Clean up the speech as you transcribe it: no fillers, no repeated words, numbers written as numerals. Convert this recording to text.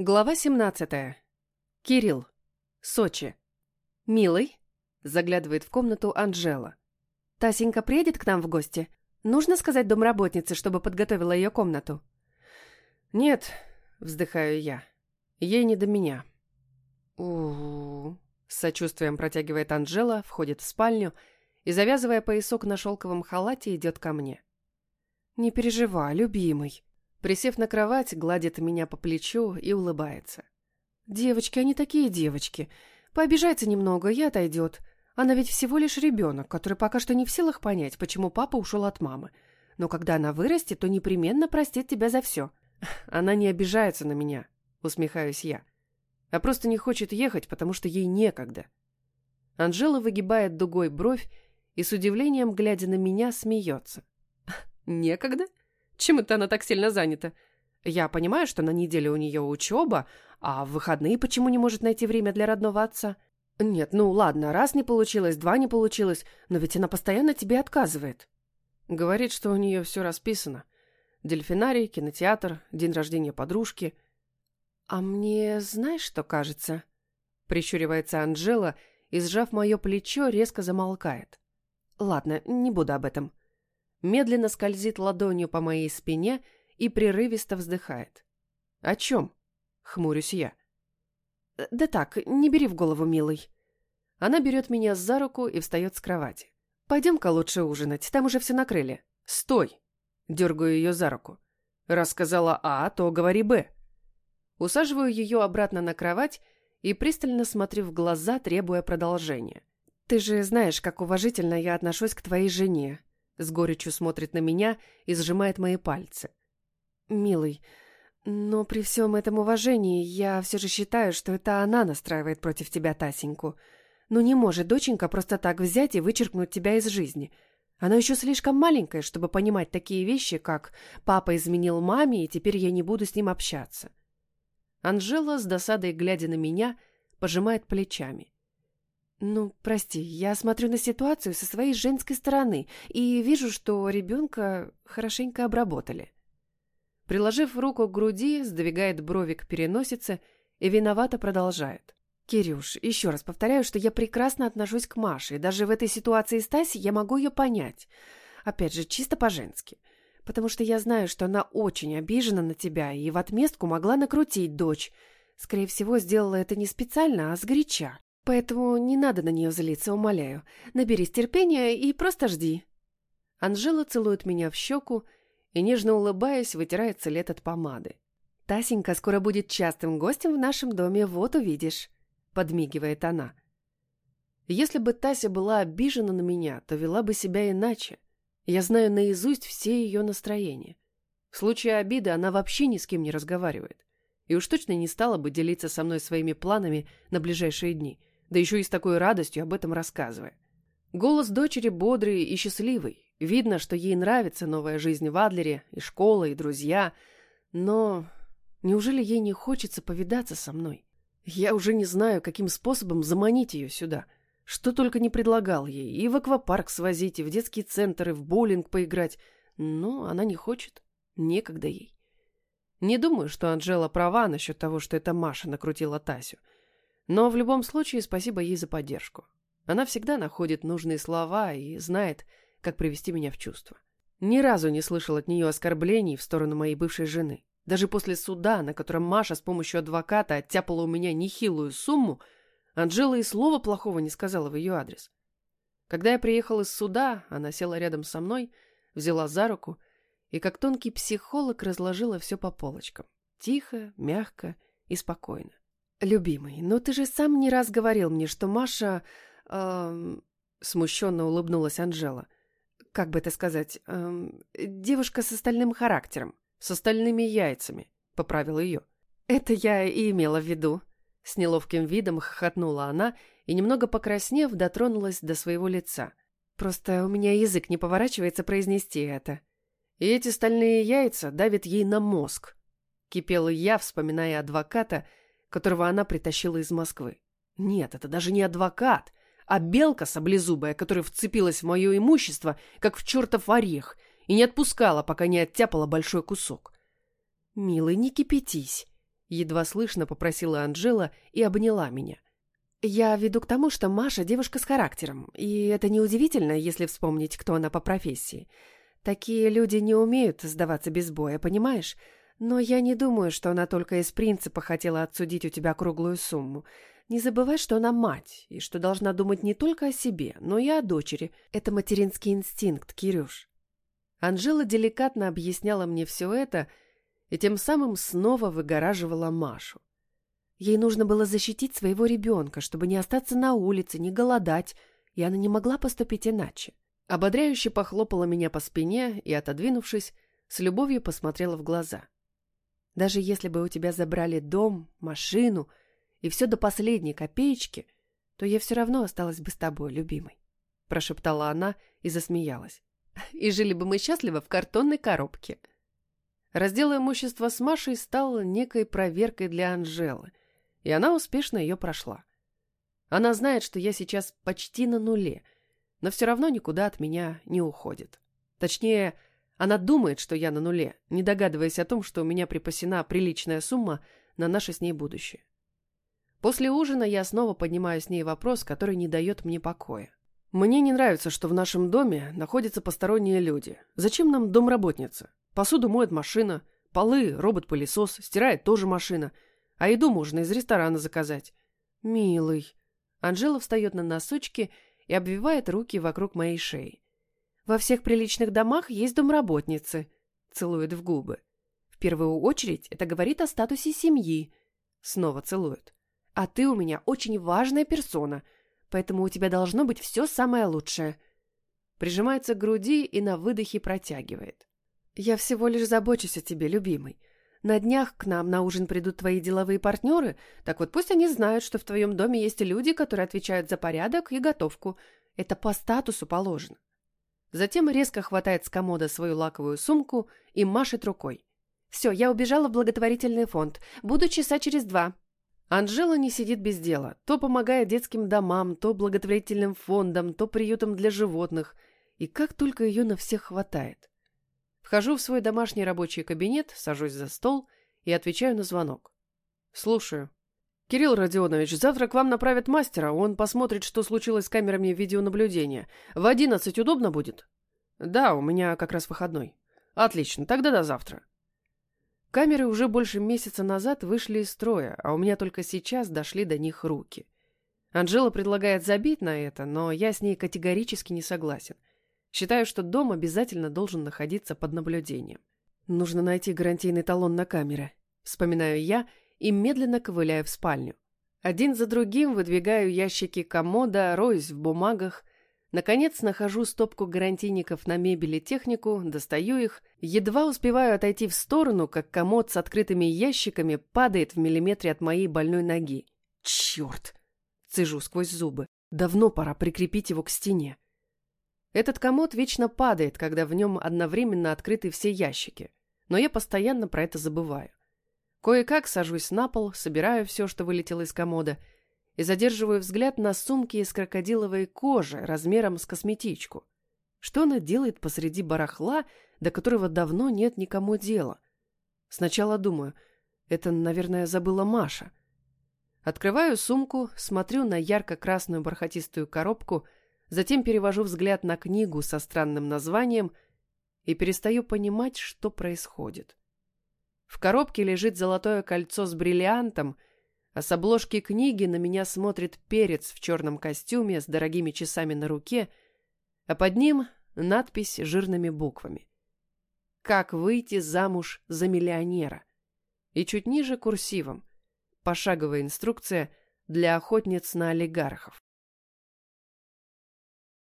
Глава 17. Кирилл. Сочи. «Милый», — заглядывает в комнату Анжела. «Тасенька приедет к нам в гости? Нужно сказать домработнице, чтобы подготовила ее комнату». «Нет», — вздыхаю я, — «ей не до меня». «У-у-у», — с сочувствием протягивает Анжела, входит в спальню и, завязывая поясок на шелковом халате, идет ко мне. «Не переживай, любимый». Присев на кровать, гладит меня по плечу и улыбается. «Девочки, они такие девочки. Пообижается немного и отойдет. Она ведь всего лишь ребенок, который пока что не в силах понять, почему папа ушел от мамы. Но когда она вырастет, то непременно простит тебя за все». «Она не обижается на меня», — усмехаюсь я, «а просто не хочет ехать, потому что ей некогда». Анжела выгибает дугой бровь и с удивлением, глядя на меня, смеется. «Некогда? Чем это она так сильно занята? Я понимаю, что на неделе у нее учеба, а в выходные почему не может найти время для родного отца? Нет, ну ладно, раз не получилось, два не получилось, но ведь она постоянно тебе отказывает». Говорит, что у нее все расписано. Дельфинарий, кинотеатр, день рождения подружки. «А мне знаешь, что кажется?» Прищуривается Анжела и, сжав мое плечо, резко замолкает. «Ладно, не буду об этом». Медленно скользит ладонью по моей спине и прерывисто вздыхает. «О чем?» — хмурюсь я. «Да так, не бери в голову, милый». Она берет меня за руку и встает с кровати. «Пойдем-ка лучше ужинать, там уже все накрыли». «Стой!» — дергаю ее за руку. «Раз сказала А, то говори Б». Усаживаю ее обратно на кровать и пристально смотрю в глаза, требуя продолжения. «Ты же знаешь, как уважительно я отношусь к твоей жене». С горечью смотрит на меня и сжимает мои пальцы. «Милый, но при всем этом уважении я все же считаю, что это она настраивает против тебя Тасеньку. Ну не может доченька просто так взять и вычеркнуть тебя из жизни. Она еще слишком маленькая, чтобы понимать такие вещи, как «папа изменил маме, и теперь я не буду с ним общаться». Анжела, с досадой глядя на меня, пожимает плечами. «Ну, прости, я смотрю на ситуацию со своей женской стороны и вижу, что ребенка хорошенько обработали». Приложив руку к груди, сдвигает брови к переносице и виновато продолжает. «Кирюш, еще раз повторяю, что я прекрасно отношусь к Маше, и даже в этой ситуации с Тасей я могу ее понять. Опять же, чисто по-женски. Потому что я знаю, что она очень обижена на тебя и в отместку могла накрутить дочь. Скорее всего, сделала это не специально, а сгоряча. Поэтому не надо на нее злиться, умоляю. Наберись терпения и просто жди». Анжела целует меня в щеку и, нежно улыбаясь, вытирает след от помады. «Тасенька скоро будет частым гостем в нашем доме, вот увидишь», — подмигивает она. Если бы Тася была обижена на меня, то вела бы себя иначе. Я знаю наизусть все ее настроения. В случае обиды она вообще ни с кем не разговаривает. И уж точно не стала бы делиться со мной своими планами на ближайшие дни, да еще и с такой радостью об этом рассказывая. Голос дочери бодрый и счастливый. Видно, что ей нравится новая жизнь в Адлере, и школа, и друзья. Но неужели ей не хочется повидаться со мной? Я уже не знаю, каким способом заманить ее сюда. Что только не предлагал ей. И в аквапарк свозить, и в детский центр, и в боулинг поиграть. Но она не хочет. Некогда ей. Не думаю, что Анжела права насчет того, что это Маша накрутила Тасю. Но в любом случае спасибо ей за поддержку. Она всегда находит нужные слова и знает, как привести меня в чувство. Ни разу не слышал от нее оскорблений в сторону моей бывшей жены. Даже после суда, на котором Маша с помощью адвоката оттяпала у меня нехилую сумму, Анжела и слова плохого не сказала в ее адрес. Когда я приехал из суда, она села рядом со мной, взяла за руку и, как тонкий психолог, разложила все по полочкам. Тихо, мягко и спокойно. «Любимый, но ты же сам не раз говорил мне, что Маша...» смущенно улыбнулась Анжела. «Как бы это сказать? Девушка с остальным характером». «С остальными яйцами», — поправила ее. «Это я и имела в виду». С неловким видом хохотнула она и, немного покраснев, дотронулась до своего лица. «Просто у меня язык не поворачивается произнести это». «И эти стальные яйца давят ей на мозг», — кипела я, вспоминая адвоката, которого она притащила из Москвы. «Нет, это даже не адвокат, а белка саблезубая, которая вцепилась в мое имущество, как в чертов орех, и не отпускала, пока не оттяпала большой кусок». «Милый, не кипятись. Едва слышно попросила Анжела и обняла меня. Я веду к тому, что Маша девушка с характером, и это неудивительно, если вспомнить, кто она по профессии. Такие люди не умеют сдаваться без боя, понимаешь? Но я не думаю, что она только из принципа хотела отсудить у тебя круглую сумму. Не забывай, что она мать, и что должна думать не только о себе, но и о дочери. Это материнский инстинкт, Кирюш. Анжела деликатно объясняла мне все это и тем самым снова выгораживала Машу. Ей нужно было защитить своего ребенка, чтобы не остаться на улице, не голодать, и она не могла поступить иначе. Ободряюще похлопала меня по спине и, отодвинувшись, с любовью посмотрела в глаза. Даже если бы у тебя забрали дом, машину и все до последней копеечки, то я все равно осталась бы с тобой, любимой, — прошептала она и засмеялась. И жили бы мы счастливо в картонной коробке. Раздел имущества с Машей стал некой проверкой для Анжелы, и она успешно ее прошла. Она знает, что я сейчас почти на нуле, но все равно никуда от меня не уходит. Точнее, она думает, что я на нуле, не догадываясь о том, что у меня припасена приличная сумма на наше с ней будущее. После ужина я снова поднимаю с ней вопрос, который не дает мне покоя. Мне не нравится, что в нашем доме находятся посторонние люди. Зачем нам домработница? Посуду моет машина, полы робот-пылесос, стирает тоже машина, а еду можно из ресторана заказать. Милый. Анжела встает на носочки и обвивает руки вокруг моей шеи. Во всех приличных домах есть домработницы, целует в губы. В первую очередь это говорит о статусе семьи. Снова целует. А ты у меня очень важная персона, поэтому у тебя должно быть все самое лучшее. Прижимается к груди и на выдохе протягивает. Я всего лишь забочусь о тебе, любимый. На днях к нам на ужин придут твои деловые партнеры, так вот пусть они знают, что в твоем доме есть люди, которые отвечают за порядок и готовку. Это по статусу положено. Затем резко хватает с комода свою лаковую сумку и машет рукой. Все, я убежала в благотворительный фонд. Буду часа через 2. Анжела не сидит без дела. То помогает детским домам, то благотворительным фондам, то приютам для животных. И как только ее на всех хватает. Вхожу в свой домашний рабочий кабинет, сажусь за стол и отвечаю на звонок. Слушаю. Кирилл Родионович, завтра к вам направят мастера, он посмотрит, что случилось с камерами видеонаблюдения. В 11 удобно будет? Да, у меня как раз выходной. Отлично, тогда до завтра. Камеры уже больше месяца назад вышли из строя, а у меня только сейчас дошли до них руки. Анжела предлагает забить на это, но я с ней категорически не согласен. Считаю, что дом обязательно должен находиться под наблюдением. Нужно найти гарантийный талон на камеры. Вспоминаю я и медленно ковыляю в спальню. Один за другим выдвигаю ящики комода, роюсь в бумагах. Наконец нахожу стопку гарантийников на мебель и технику, достаю их. Едва успеваю отойти в сторону, как комод с открытыми ящиками падает в миллиметре от моей больной ноги. Черт! Цежу сквозь зубы. Давно пора прикрепить его к стене. Этот комод вечно падает, когда в нем одновременно открыты все ящики, но я постоянно про это забываю. Кое-как сажусь на пол, собираю все, что вылетело из комода, и задерживаю взгляд на сумке из крокодиловой кожи размером с косметичку. Что она делает посреди барахла, до которого давно нет никому дела? Сначала думаю, это, наверное, забыла Маша. Открываю сумку, смотрю на ярко-красную бархатистую коробку, затем перевожу взгляд на книгу со странным названием и перестаю понимать, что происходит. В коробке лежит золотое кольцо с бриллиантом, а с обложки книги на меня смотрит перец в черном костюме с дорогими часами на руке, а под ним надпись жирными буквами. «Как выйти замуж за миллионера?» И чуть ниже курсивом. Пошаговая инструкция для охотниц на олигархов.